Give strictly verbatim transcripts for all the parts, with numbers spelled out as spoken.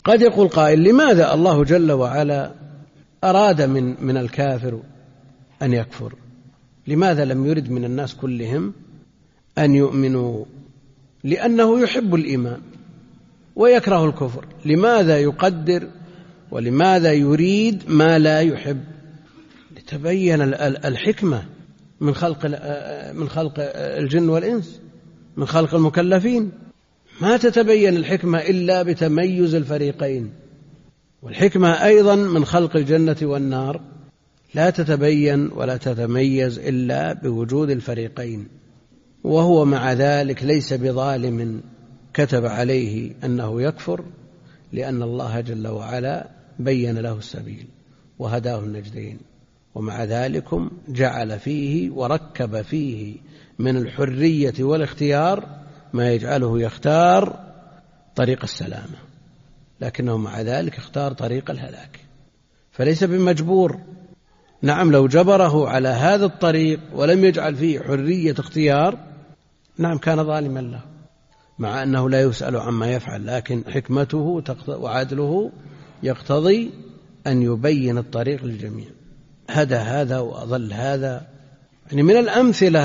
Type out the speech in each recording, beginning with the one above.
قد يقول قائل: لماذا الله جل وعلا أراد من, من الكافر أن يكفر؟ لماذا لم يرد من الناس كلهم أن يؤمنوا؟ لأنه يحب الإيمان ويكره الكفر. لماذا يقدر ولماذا يريد ما لا يحب؟ لتبين الحكمة من خلق من خلق الجن والإنس، من خلق المكلفين. ما تتبين الحكمة إلا بتميز الفريقين، والحكمة أيضا من خلق الجنة والنار لا تتبين ولا تتميز إلا بوجود الفريقين. وهو مع ذلك ليس بظالم كتب عليه أنه يكفر، لأن الله جل وعلا بين له السبيل وهداه النجدين، ومع ذلك جعل فيه وركب فيه من الحرية والاختيار ما يجعله يختار طريق السلامة، لكنه مع ذلك اختار طريق الهلاك، فليس بمجبور. نعم، لو جبره على هذا الطريق ولم يجعل فيه حرية اختيار نعم كان ظالما له، مع أنه لا يسأل عما يفعل، لكن حكمته وعدله يقتضي أن يبين الطريق للجميع. هدى هذا وأضل هذا. يعني من الأمثلة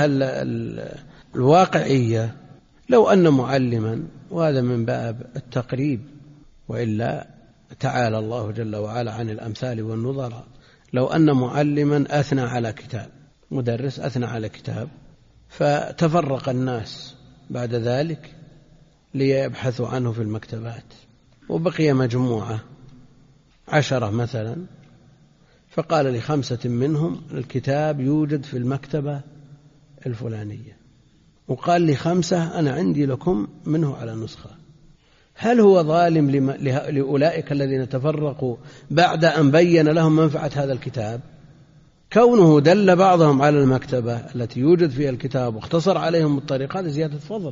الواقعية لو أن معلما، وهذا من باب التقريب وإلا تعالى الله جل وعلا عن الأمثال والنظراء، لو أن معلما أثنى على كتاب، مدرس أثنى على كتاب، فتفرق الناس بعد ذلك ليبحثوا عنه في المكتبات، وبقي مجموعة عشرة مثلا، فقال لخمسة منهم الكتاب يوجد في المكتبة الفلانية، وقال لخمسة أنا عندي لكم منه على نسخة. هل هو ظالم لأولئك الذين تفرقوا بعد أن بين لهم منفعة هذا الكتاب؟ كونه دل بعضهم على المكتبة التي يوجد فيها الكتاب واختصر عليهم الطريق هذا زيادة فضل،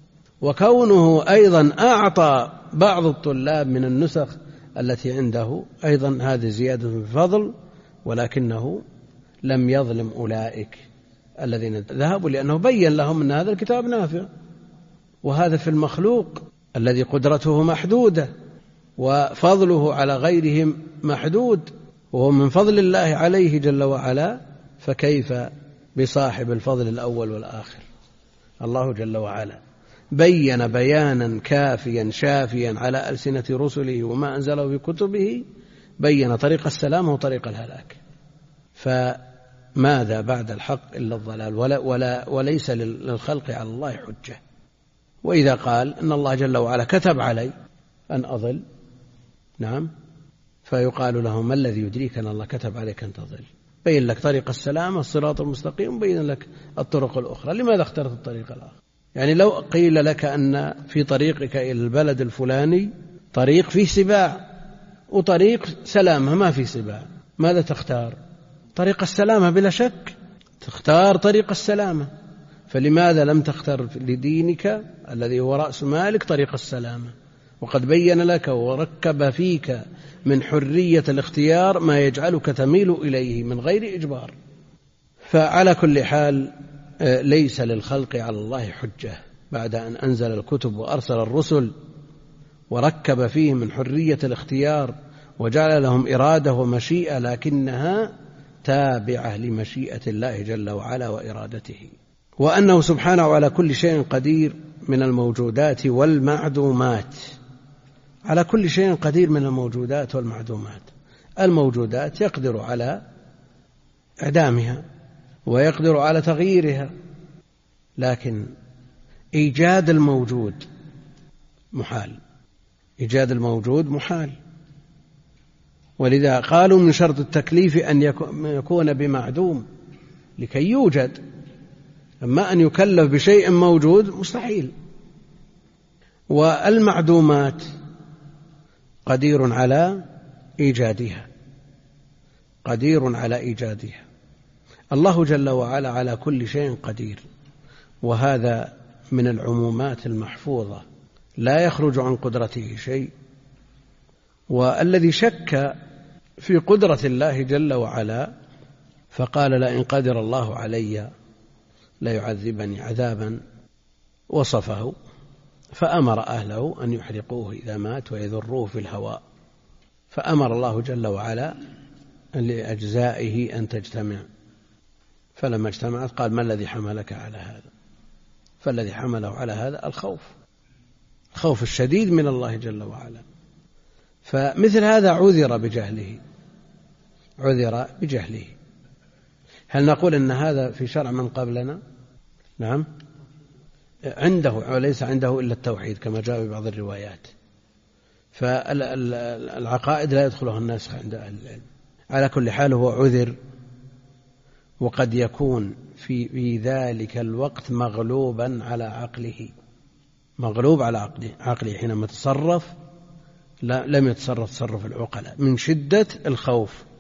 وكونه أيضا أعطى بعض الطلاب من النسخ التي عنده أيضا هذه زيادة فضل، ولكنه لم يظلم أولئك الذين ذهبوا، لأنه بين لهم أن هذا الكتاب نافع. وهذا في المخلوق الذي قدرته محدودة وفضله على غيرهم محدود، وهو من فضل الله عليه جل وعلا، فكيف بصاحب الفضل الأول والآخر؟ الله جل وعلا بين بيانا كافيا شافيا على ألسنة رسله وما أنزله في كتبه، بين طريق السلام وطريق الهلاك، فماذا بعد الحق إلا الضلال؟ ولا ولا وليس للخلق على الله حجة. وإذا قال إن الله جل وعلا كتب علي أن أضل، نعم، فيقال له ما الذي يدريك أن الله كتب عليك أن تضل؟ بين لك طريق السلام الصراط المستقيم، بين لك الطرق الأخرى، لماذا اخترت الطريق الآخر؟ يعني لو قيل لك أن في طريقك إلى البلد الفلاني طريق فيه سباع وطريق سلامة ما فيه سباع، ماذا تختار؟ طريق السلامة بلا شك، تختار طريق السلامة. فلماذا لم تختار لدينك الذي هو رأس مالك طريق السلامة، وقد بين لك وركب فيك من حرية الاختيار ما يجعلك تميل إليه من غير إجبار؟ فعلى كل حال ليس للخلق على الله حجة بعد أن أنزل الكتب وأرسل الرسل وركب فيه من حرية الاختيار وجعل لهم إرادة ومشيئة، لكنها تابعة لمشيئة الله جل وعلا وإرادته، وأنه سبحانه على كل شيء قدير من الموجودات والمعدومات، على كل شيء قدير من الموجودات والمعدومات. الموجودات يقدر على إعدامها ويقدر على تغييرها، لكن إيجاد الموجود محال، إيجاد الموجود محال. ولذا قالوا من شرط التكليف أن يكون بمعدوم لكي يوجد، أما أن يكلف بشيء موجود مستحيل. والمعدومات قدير على إيجادها، قدير على إيجادها. الله جل وعلا على كل شيء قدير، وهذا من العمومات المحفوظة لا يخرج عن قدرته شيء. والذي شك في قدرة الله جل وعلا فقال لئن قدر الله علي ليعذبني عذابا وصفه فأمر أهله أن يحرقوه إذا مات ويذروه في الهواء، فأمر الله جل وعلا لأجزائه أن تجتمع، فلما اجتمعت قال: ما الذي حملك على هذا؟ فالذي حمله على هذا الخوف، الخوف الشديد من الله جل وعلا. فمثل هذا عذر بجهله، عذر بجهله. هل نقول إن هذا في شرع من قبلنا؟ نعم، عنده وليس عنده إلا التوحيد كما جاء في بعض الروايات، فالعقائد لا يدخلها الناسخ عند أهل العلم. على كل حال هو عذر، وقد يكون في, في ذلك الوقت مغلوبا على عقله، مغلوب على عقله, عقله حينما تصرف لا لم يتصرف تصرف العقلاء من شدة الخوف